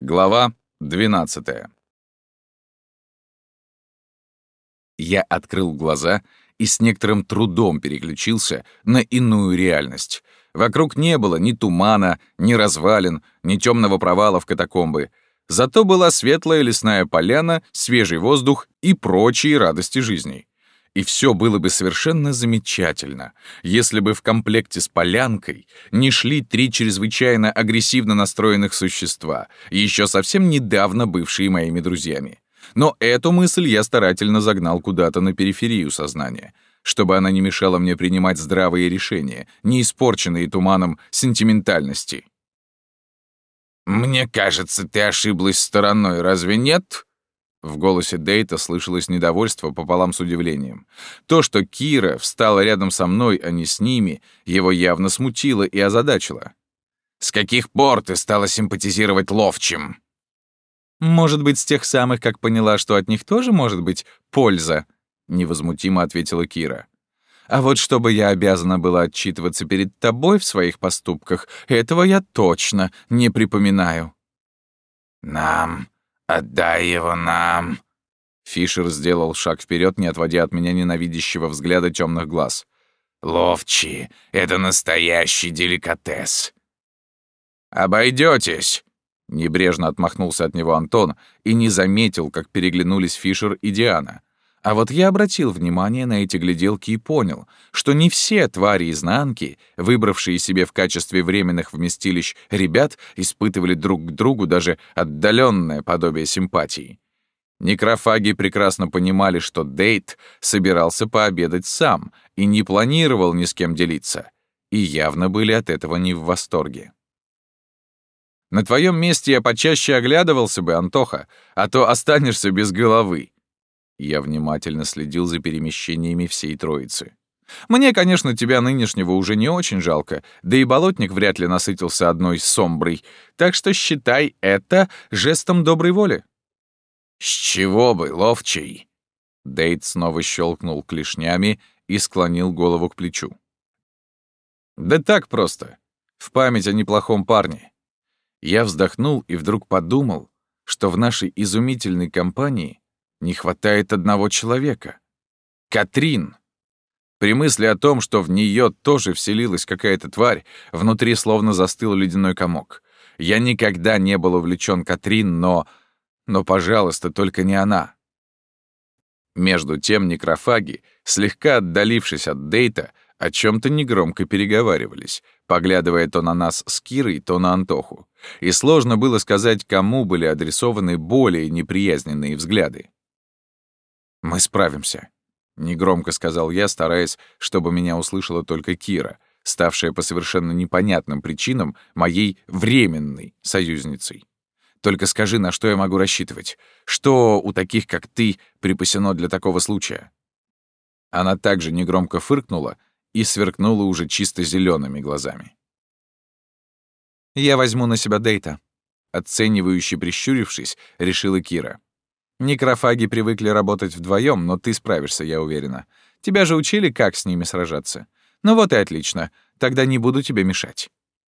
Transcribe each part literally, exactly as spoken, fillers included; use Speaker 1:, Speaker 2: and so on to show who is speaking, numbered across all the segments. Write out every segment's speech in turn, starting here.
Speaker 1: Глава двенадцатая. Я открыл глаза и с некоторым трудом переключился на иную реальность. Вокруг не было ни тумана, ни развалин, ни темного провала в катакомбы. Зато была светлая лесная поляна, свежий воздух и прочие радости жизни. И все было бы совершенно замечательно, если бы в комплекте с полянкой не шли три чрезвычайно агрессивно настроенных существа, еще совсем недавно бывшие моими друзьями. Но эту мысль я старательно загнал куда-то на периферию сознания, чтобы она не мешала мне принимать здравые решения, не испорченные туманом сентиментальности. «Мне кажется, ты ошиблась стороной, разве нет?» В голосе Дейта слышалось недовольство пополам с удивлением. То, что Кира встала рядом со мной, а не с ними, его явно смутило и озадачило. «С каких пор ты стала симпатизировать ловчим?»
Speaker 2: «Может быть, с тех самых, как поняла, что от них тоже может быть польза», — невозмутимо ответила Кира. «А вот чтобы я обязана была отчитываться перед тобой в своих поступках, этого я точно не припоминаю».
Speaker 1: «Нам... Отдай его нам!» Фишер сделал шаг вперед, не отводя от меня ненавидящего взгляда темных глаз. «Ловчие — это настоящий деликатес!» «Обойдетесь!» — небрежно отмахнулся от него Антон и не заметил, как переглянулись Фишер и Диана. А вот я обратил внимание на эти гляделки и понял, что не все твари изнанки, выбравшие себе в качестве временных вместилищ ребят, испытывали друг к другу даже отдаленное подобие симпатии. Некрофаги прекрасно понимали, что Дейт собирался пообедать сам и не планировал ни с кем делиться, и явно были от этого не в восторге. «На твоем месте я почаще оглядывался бы, Антоха, а то останешься без головы». Я внимательно следил за перемещениями всей троицы. «Мне, конечно, тебя нынешнего уже не очень жалко, да и болотник вряд ли насытился одной сомброй, так что считай это жестом доброй воли». «С чего бы, ловчий?» Дейт снова щелкнул клешнями и склонил голову к плечу.
Speaker 2: «Да так просто. В память о неплохом парне». Я вздохнул и вдруг подумал, что в нашей изумительной компании не хватает одного человека. Катрин. При мысли о том, что в нее тоже вселилась какая-то тварь, внутри словно застыл ледяной комок. Я никогда не был увлечен Катрин, но... Но, пожалуйста, только не она. Между тем некрофаги, слегка отдалившись от Дейта, о чем-то негромко переговаривались, поглядывая то на нас с Кирой, то на Антоху. И сложно было сказать, кому были адресованы более неприязненные взгляды. «Мы справимся», — негромко сказал я, стараясь, чтобы меня услышала только Кира, ставшая по совершенно непонятным причинам моей временной союзницей. «Только скажи, на что я могу рассчитывать? Что у таких, как ты, припасено для такого случая?» Она также негромко фыркнула и сверкнула уже чисто зелеными глазами. «Я возьму на себя Дейта», — оценивающе прищурившись, решила Кира. «Некрофаги привыкли работать вдвоем, но ты справишься, я уверена. Тебя же учили, как с ними сражаться. Ну вот и отлично, тогда не буду тебе мешать».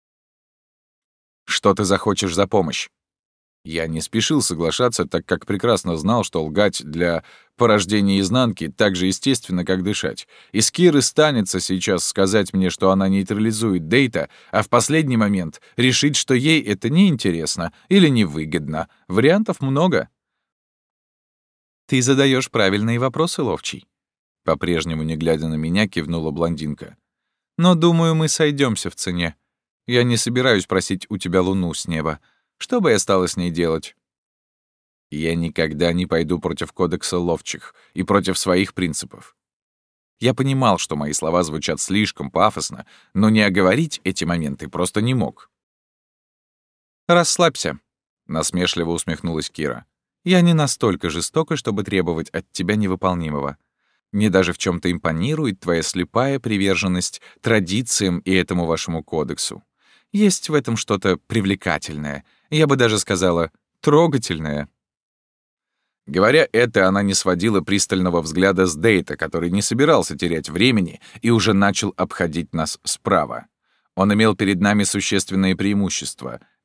Speaker 2: «Что ты захочешь за помощь?» Я не спешил соглашаться, так как прекрасно знал, что лгать для порождения изнанки так же естественно, как дышать. И с Киры станется сейчас сказать мне, что она нейтрализует Дейта, а в последний момент решить, что ей это неинтересно или невыгодно. Вариантов много. «Ты задаешь правильные вопросы, ловчий», — по-прежнему не глядя на меня, кивнула блондинка. «Но, думаю, мы сойдемся в цене. Я не собираюсь просить у тебя луну с неба. Что бы я стала с ней делать?» «Я никогда не пойду против кодекса ловчих и против своих принципов». Я понимал, что мои слова звучат слишком пафосно, но не оговорить эти моменты просто не мог. «Расслабься», — насмешливо усмехнулась Кира. «Я не настолько жестока, чтобы требовать от тебя невыполнимого. Мне даже в чем-то импонирует твоя слепая приверженность традициям и этому вашему кодексу. Есть в этом что-то привлекательное, я бы даже сказала, трогательное». Говоря это, она не сводила пристального взгляда с Дейта, который не собирался терять времени и уже начал обходить нас справа. Он имел перед нами существенные преимущества.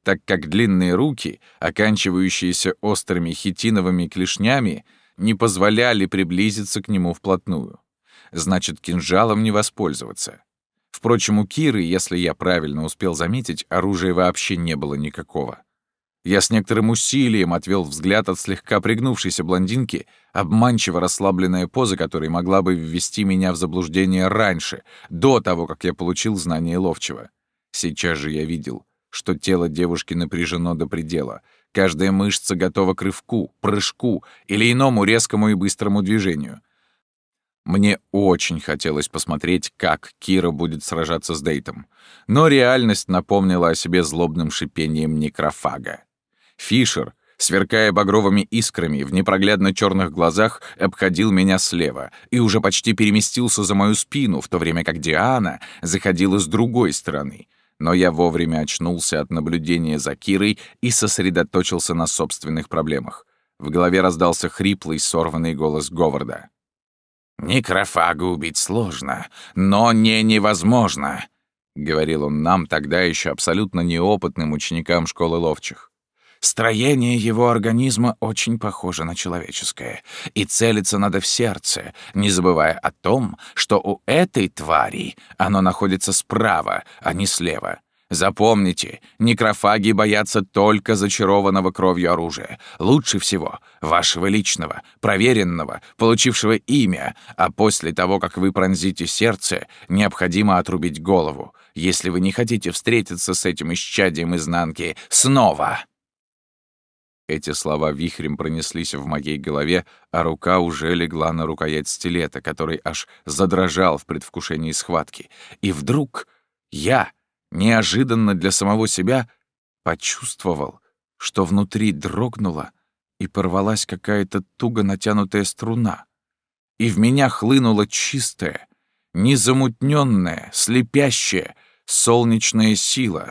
Speaker 1: так как длинные руки, оканчивающиеся острыми хитиновыми клешнями, не позволяли приблизиться к нему вплотную. Значит, кинжалом не воспользоваться. Впрочем, у Киры, если я правильно успел заметить, оружия вообще не было никакого. Я с некоторым усилием отвел взгляд от слегка пригнувшейся блондинки, обманчиво расслабленная поза которой могла бы ввести меня в заблуждение раньше, до того, как я получил знание ловчего. Сейчас же я видел, что тело девушки напряжено до предела. Каждая мышца готова к рывку, прыжку или иному резкому и быстрому движению. Мне очень хотелось посмотреть, как Кира будет сражаться с Дейтом, но реальность напомнила о себе злобным шипением некрофага. Фишер, сверкая багровыми искрами в непроглядно черных глазах, обходил меня слева и уже почти переместился за мою спину, в то время как Диана заходила с другой стороны. Но я вовремя очнулся от наблюдения за Кирой и сосредоточился на собственных проблемах. В голове раздался хриплый, сорванный голос Говарда. «Некрофага убить сложно, но не невозможно», — говорил он нам, тогда еще абсолютно неопытным ученикам школы ловчих. «Строение его организма очень похоже на человеческое, и целиться надо в сердце, не забывая о том, что у этой твари оно находится справа, а не слева. Запомните, некрофаги боятся только зачарованного кровью оружия. Лучше всего вашего личного, проверенного, получившего имя, а после того, как вы пронзите сердце, необходимо отрубить голову, если вы не хотите встретиться с этим исчадием изнанки снова». Эти слова вихрем пронеслись в моей голове, а рука уже легла на рукоять стилета, который аж задрожал в предвкушении схватки. И вдруг я, неожиданно для самого себя, почувствовал, что внутри дрогнула и порвалась какая-то туго натянутая струна. И в меня хлынула чистая, незамутненная, слепящая, солнечная сила.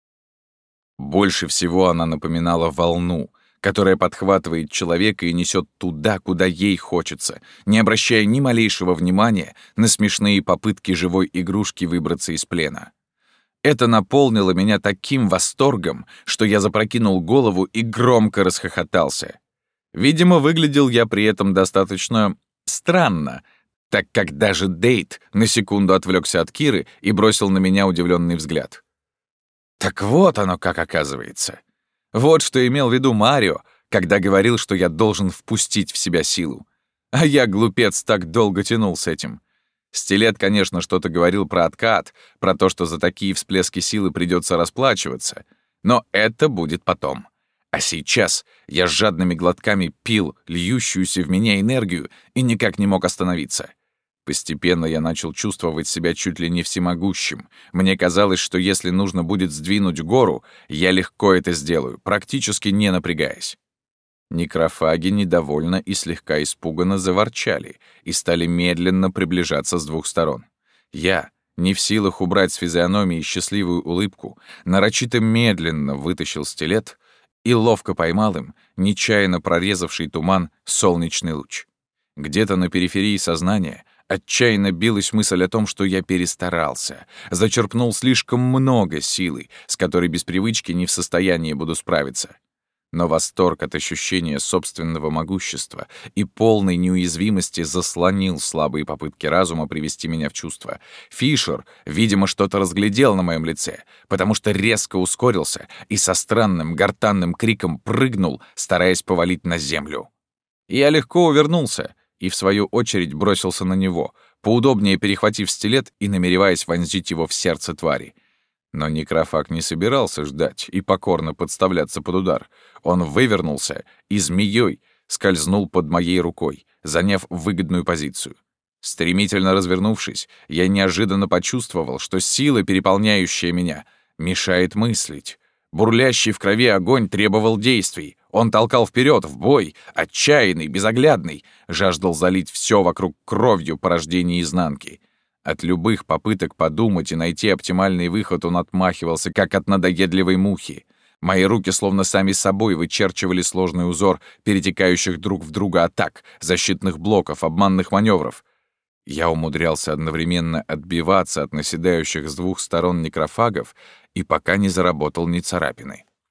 Speaker 1: Больше всего она напоминала волну, которая подхватывает человека и несет туда, куда ей хочется, не обращая ни малейшего внимания на смешные попытки живой игрушки выбраться из плена. Это наполнило меня таким восторгом, что я запрокинул голову и громко расхохотался. Видимо, выглядел я при этом достаточно странно, так как даже Дейт на секунду отвлекся от Киры и бросил на меня удивленный взгляд. Так вот оно как оказывается. Вот что имел в виду Марио, когда говорил, что я должен впустить в себя силу. А я, глупец, так долго тянул с этим. Стилет, конечно, что-то говорил про откат, про то, что за такие всплески силы придется расплачиваться. Но это будет потом. А сейчас я с жадными глотками пил льющуюся в меня энергию и никак не мог остановиться. Постепенно я начал чувствовать себя чуть ли не всемогущим. Мне казалось, что если нужно будет сдвинуть гору, я легко это сделаю, практически не напрягаясь. Некрофаги недовольно и слегка испуганно заворчали и стали медленно приближаться с двух сторон. Я, не в силах убрать с физиономии счастливую улыбку, нарочито медленно вытащил стилет и ловко поймал им нечаянно прорезавший туман солнечный луч. Где-то на периферии сознания отчаянно билась мысль о том, что я перестарался, зачерпнул слишком много силы, с которой без привычки не в состоянии буду справиться. Но восторг от ощущения собственного могущества и полной неуязвимости заслонил слабые попытки разума привести меня в чувство. Фишер, видимо, что-то разглядел на моем лице, потому что резко ускорился и со странным гортанным криком прыгнул, стараясь повалить на землю. Я легко увернулся и, в свою очередь, бросился на него, поудобнее перехватив стилет и намереваясь вонзить его в сердце твари. Но некрофаг не собирался ждать и покорно подставляться под удар. Он вывернулся и змеей скользнул под моей рукой, заняв выгодную позицию. Стремительно развернувшись, я неожиданно почувствовал, что сила, переполняющая меня, мешает мыслить. Бурлящий в крови огонь требовал действий. Он толкал вперед, в бой, отчаянный, безоглядный, жаждал залить все вокруг кровью порождения изнанки. От любых попыток подумать и найти оптимальный выход он отмахивался, как от надоедливой мухи. Мои руки словно сами собой вычерчивали сложный узор перетекающих друг в друга атак, защитных блоков, обманных маневров. Я умудрялся одновременно отбиваться от наседающих с двух сторон некрофагов и пока не заработал ни царапины.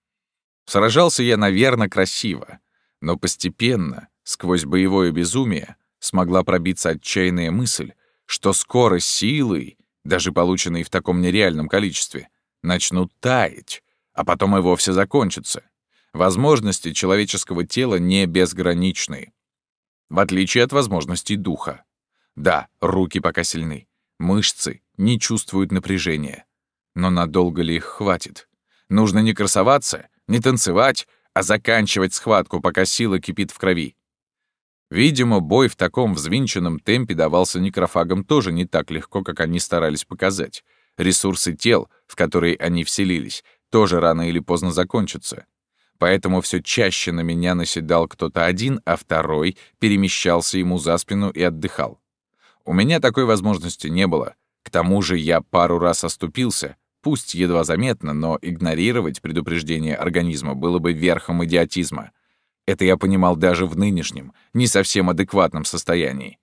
Speaker 1: Сражался я, наверное, красиво, но постепенно, сквозь боевое безумие, смогла пробиться отчаянная мысль, что скоро силы, даже полученные в таком нереальном количестве, начнут таять, а потом и вовсе закончатся. Возможности человеческого тела не безграничны, в отличие от возможностей духа. Да, руки пока сильны, мышцы не чувствуют напряжения. Но надолго ли их хватит? Нужно не красоваться, не танцевать, а заканчивать схватку, пока сила кипит в крови. Видимо, бой в таком взвинченном темпе давался некрофагам тоже не так легко, как они старались показать. Ресурсы тел, в которые они вселились, тоже рано или поздно закончатся. Поэтому все чаще на меня наседал кто-то один, а второй перемещался ему за спину и отдыхал. У меня такой возможности не было. К тому же я пару раз оступился, пусть едва заметно, но игнорировать предупреждение организма было бы верхом идиотизма. Это я понимал даже в нынешнем, не совсем адекватном состоянии.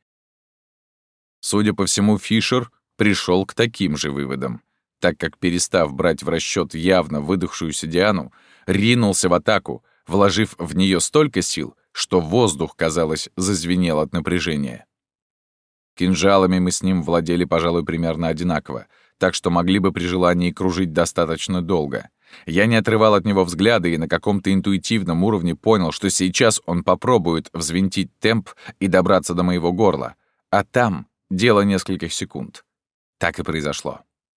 Speaker 1: Судя по всему, Фишер пришел к таким же выводам, так как, перестав брать в расчет явно выдохшуюся Диану, ринулся в атаку, вложив в нее столько сил, что воздух, казалось, зазвенел от напряжения. Кинжалами мы с ним владели, пожалуй, примерно одинаково, так что могли бы при желании кружить достаточно долго. Я не отрывал от него взгляда и на каком-то интуитивном уровне понял, что сейчас он попробует взвинтить темп и добраться до моего горла, а там дело нескольких секунд. Так и произошло.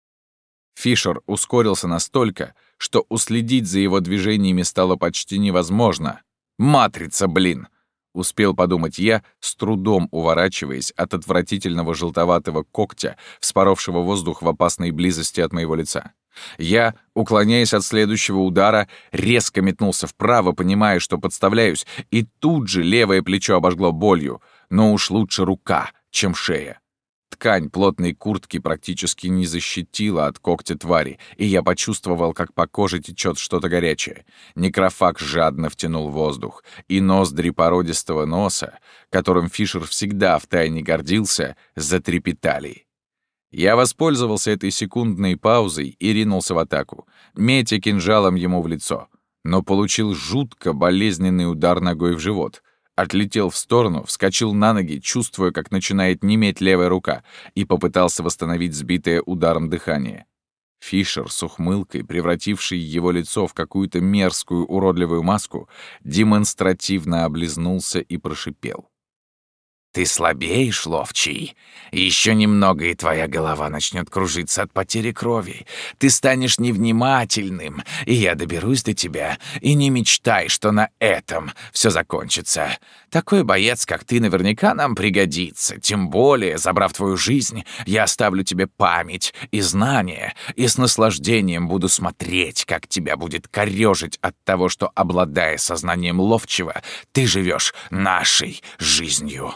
Speaker 1: Фишер ускорился настолько, что уследить за его движениями стало почти невозможно. «Матрица, блин!» — успел подумать я, с трудом уворачиваясь от отвратительного желтоватого когтя, вспоровшего воздух в опасной близости от моего лица. Я, уклоняясь от следующего удара, резко метнулся вправо, понимая, что подставляюсь, и тут же левое плечо обожгло болью, но уж лучше рука, чем шея. Ткань плотной куртки практически не защитила от когтя твари, и я почувствовал, как по коже течет что-то горячее. Некрофаг жадно втянул воздух, и ноздри породистого носа, которым Фишер всегда втайне гордился, затрепетали. Я воспользовался этой секундной паузой и ринулся в атаку, метя кинжалом ему в лицо, но получил жутко болезненный удар ногой в живот. Отлетел в сторону, вскочил на ноги, чувствуя, как начинает неметь левая рука, и попытался восстановить сбитое ударом дыхание. Фишер с ухмылкой, превративший его лицо в какую-то мерзкую уродливую маску, демонстративно облизнулся и прошипел: «Ты слабеешь, ловчий? Еще немного, и твоя голова начнет кружиться от потери крови. Ты станешь невнимательным, и я доберусь до тебя. И не мечтай, что на этом все закончится. Такой боец, как ты, наверняка нам пригодится. Тем более, забрав твою жизнь, я оставлю тебе память и знания, и с наслаждением буду смотреть, как тебя будет корёжить от того, что, обладая сознанием ловчего, ты живешь нашей жизнью».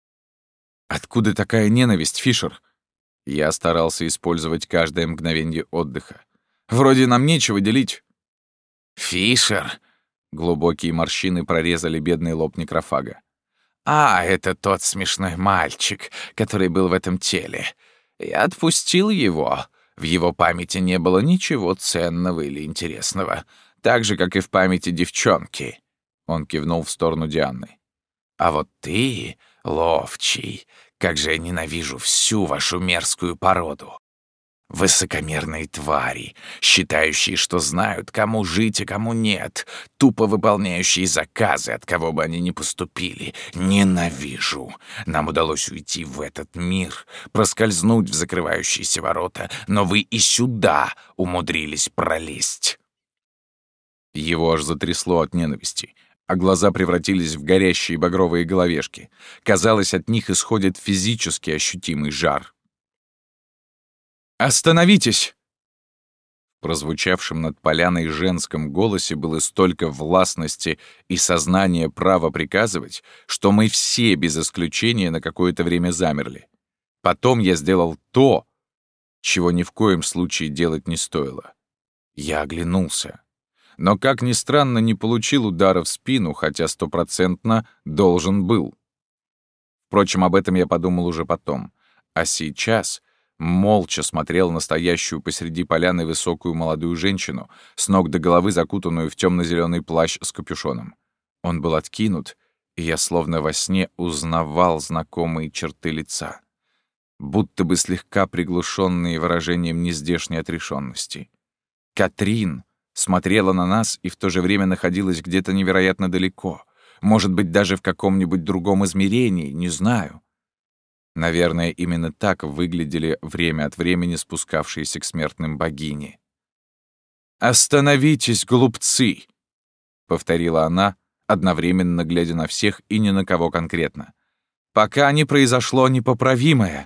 Speaker 1: «Откуда такая ненависть, Фишер?» Я старался использовать каждое мгновение отдыха. «Вроде нам нечего делить». «Фишер?» — глубокие морщины прорезали бедный лоб некрофага. «А, это тот смешной мальчик, который был в этом теле. Я отпустил его. В его памяти не было ничего ценного или интересного. Так же, как и в памяти девчонки». Он кивнул в сторону Дианы. «А вот ты, ловчий, как же я ненавижу всю вашу мерзкую породу. Высокомерные твари, считающие, что знают, кому жить и кому нет, тупо выполняющие заказы, от кого бы они ни поступили. Ненавижу. Нам удалось уйти в этот мир, проскользнуть в закрывающиеся ворота, но вы и сюда умудрились пролезть». Его аж затрясло от ненависти, а глаза превратились в горящие багровые головешки. Казалось, от них исходит физически ощутимый жар. «Остановитесь!» В прозвучавшем над поляной женском голосе было столько властности и сознания права приказывать, что мы все без исключения на какое-то время замерли. Потом я сделал то, чего ни в коем случае делать не стоило. Я оглянулся. Но, как ни странно, не получил удара в спину, хотя стопроцентно должен был. Впрочем, об этом я подумал уже потом. А сейчас молча смотрел на стоящую посреди поляны высокую молодую женщину, с ног до головы закутанную в темно-зеленый плащ с капюшоном. Он был откинут, и я словно во сне узнавал знакомые черты лица, будто бы слегка приглушенные выражением нездешней отрешенности. Катрин смотрела на нас и в то же время находилась где-то невероятно далеко, может быть, даже в каком-нибудь другом измерении, не знаю. Наверное, именно так выглядели время от времени спускавшиеся к смертным богини. «Остановитесь, глупцы!» — повторила она, одновременно глядя на всех и ни на кого конкретно. «Пока не произошло непоправимое!»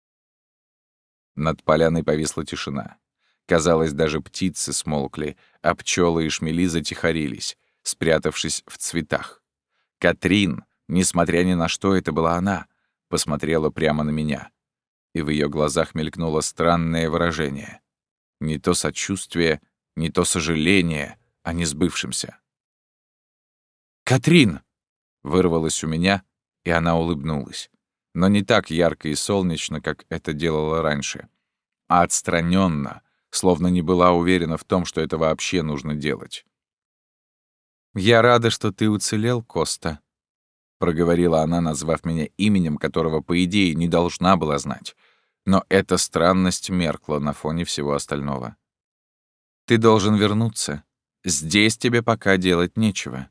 Speaker 1: Над поляной повисла тишина. Казалось, даже птицы смолкли, а пчелы и шмели затихарились, спрятавшись в цветах. Катрин, несмотря ни на что, это была она, посмотрела прямо на меня, и в ее глазах мелькнуло странное выражение. Не то сочувствие, не то сожаление о несбывшемся. «Катрин!» — вырвалось у меня, и она улыбнулась. Но не так ярко и солнечно, как это делала раньше, а отстраненно, словно не была уверена в том, что это вообще нужно делать. «Я рада, что ты уцелел, Коста», — проговорила она, назвав меня именем, которого, по идее, не должна была знать. Но эта странность меркла на фоне всего остального. «Ты должен вернуться. Здесь тебе пока делать нечего».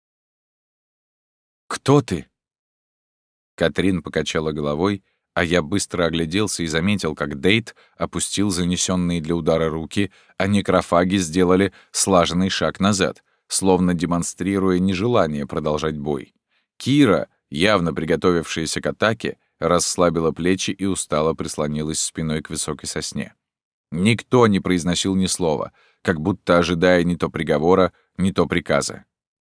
Speaker 1: «Кто ты?» Катрин покачала головой, а я быстро огляделся и заметил, как Дейт опустил занесенные для удара руки, а некрофаги сделали слаженный шаг назад, словно демонстрируя нежелание продолжать бой. Кира, явно приготовившаяся к атаке, расслабила плечи и устало прислонилась спиной к высокой сосне. Никто не произносил ни слова, как будто ожидая не то приговора, не то приказа.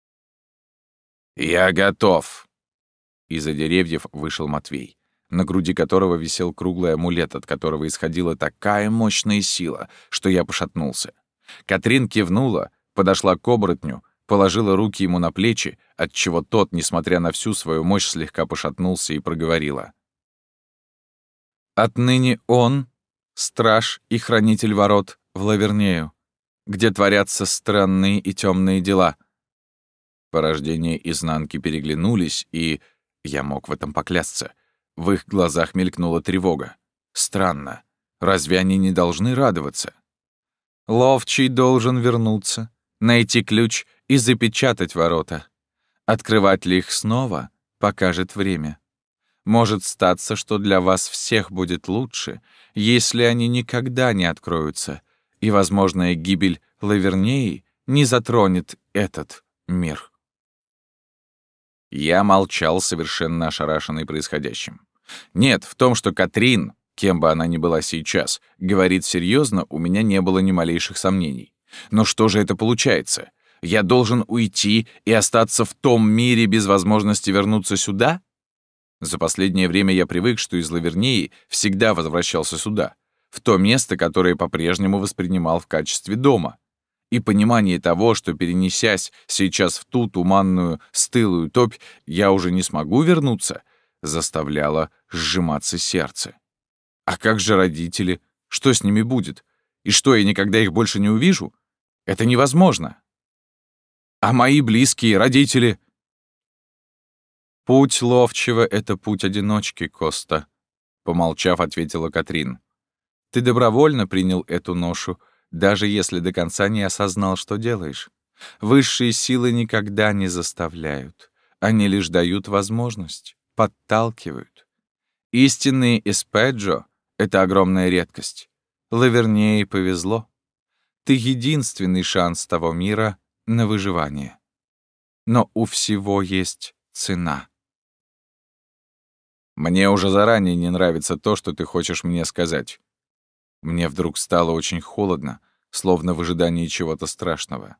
Speaker 1: «Я готов!» Из-за деревьев вышел Матвей, на груди которого висел круглый амулет, от которого исходила такая мощная сила, что я пошатнулся. Катрин кивнула, подошла к оборотню, положила руки ему на плечи, отчего тот, несмотря на всю свою мощь, слегка пошатнулся и проговорила. «Отныне он — страж и хранитель ворот в Лавернею, где творятся странные и темные дела». Порождения изнанки переглянулись, и, я мог в этом поклясться, в их глазах мелькнула тревога. Странно, разве они не должны радоваться? «Ловчий должен вернуться, найти ключ и запечатать ворота. Открывать ли их снова, покажет время. Может статься, что для вас всех будет лучше, если они никогда не откроются, и возможная гибель Лавернеи не затронет этот мир». Я молчал, совершенно ошарашенный происходящим. Нет, в том, что Катрин, кем бы она ни была сейчас, говорит серьезно, у меня не было ни малейших сомнений. Но что же это получается? Я должен уйти и остаться в том мире без возможности вернуться сюда? За последнее время я привык, что из Лавернеи всегда возвращался сюда, в то место, которое по-прежнему воспринимал в качестве дома. И понимание того, что, перенесясь сейчас в ту туманную, стылую топь, я уже не смогу вернуться, заставляло сжиматься сердце. А как же родители? Что с ними будет? И что, я никогда их больше не увижу? Это невозможно. А мои близкие, родители? «Путь ловчего — это путь одиночки, Коста», — помолчав, ответила Катрин. «Ты добровольно принял эту ношу, даже если до конца не осознал, что делаешь. Высшие силы никогда не заставляют. Они лишь дают возможность, подталкивают. Истинные эспеджо — это огромная редкость. Лавернее повезло. Ты единственный шанс того мира на выживание. Но у всего есть цена». «Мне уже заранее не нравится то, что ты хочешь мне сказать». Мне вдруг стало очень холодно, словно в ожидании чего-то страшного.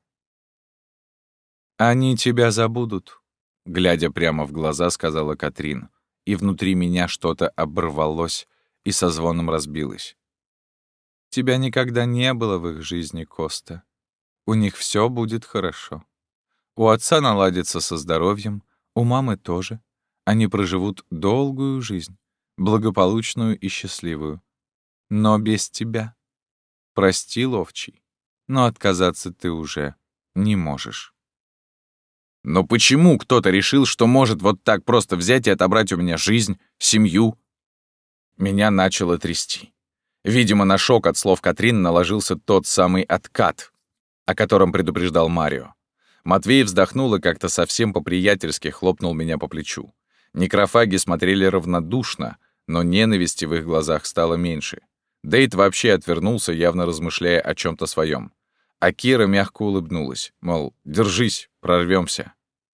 Speaker 1: «Они тебя забудут», — глядя прямо в глаза, сказала Катрин, и внутри меня что-то оборвалось и со звоном разбилось. «Тебя никогда не было в их жизни, Коста. У них все будет хорошо. У отца наладится со здоровьем, у мамы тоже. Они проживут долгую жизнь, благополучную и счастливую.
Speaker 2: но без тебя. Прости, ловчий, но отказаться ты уже не можешь.
Speaker 1: Но почему кто-то решил, что может вот так просто взять и отобрать у меня жизнь, семью? Меня начало трясти. Видимо, на шок от слов Катрин наложился тот самый откат, о котором предупреждал Марио. Матвей вздохнул и как-то совсем по-приятельски хлопнул меня по плечу. Некрофаги смотрели равнодушно, но ненависти в их глазах стало меньше. Дейт вообще отвернулся, явно размышляя о чем-то своем. А Кира мягко улыбнулась, мол, держись, прорвемся.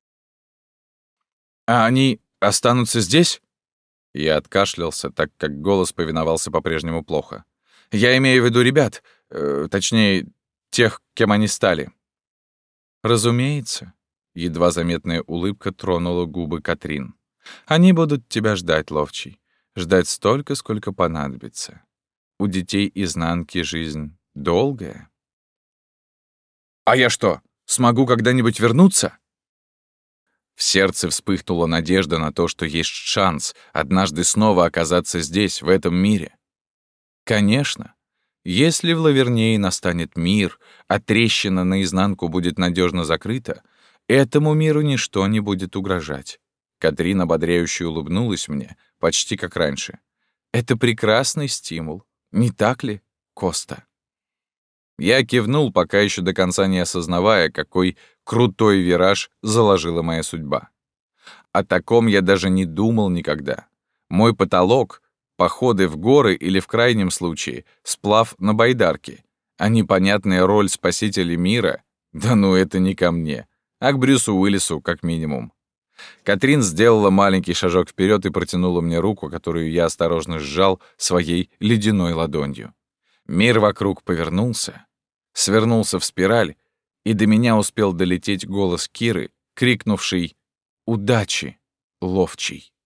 Speaker 1: «А они останутся здесь?» Я откашлялся, так как голос повиновался по-прежнему плохо. «Я имею в виду ребят, э, точнее, тех, кем они стали».
Speaker 2: «Разумеется», — едва заметная улыбка тронула губы Катрин. «Они будут тебя ждать, ловчий, ждать столько, сколько понадобится. У детей изнанки жизнь долгая».
Speaker 1: «А я что, смогу когда-нибудь вернуться?» В сердце вспыхнула надежда на то, что есть шанс однажды снова оказаться здесь, в этом мире.
Speaker 2: Конечно. Если в Лавернее настанет мир, а трещина наизнанку будет надежно закрыта, этому миру ничто не будет угрожать. Катрин ободряюще улыбнулась мне, почти как раньше. Это прекрасный стимул, не так ли, Коста?
Speaker 1: Я кивнул, пока еще до конца не осознавая, какой крутой вираж заложила моя судьба. О таком я даже не думал никогда. Мой потолок — походы в горы или, в крайнем случае, сплав на байдарке. А непонятная роль спасителя мира — да ну это не ко мне, а к Брюсу Уиллису как минимум. Катрин сделала маленький шажок вперед и протянула мне руку, которую я осторожно сжал своей ледяной ладонью. Мир вокруг повернулся, свернулся в спираль, и до меня успел долететь голос Киры, крикнувший «Удачи, ловчий!».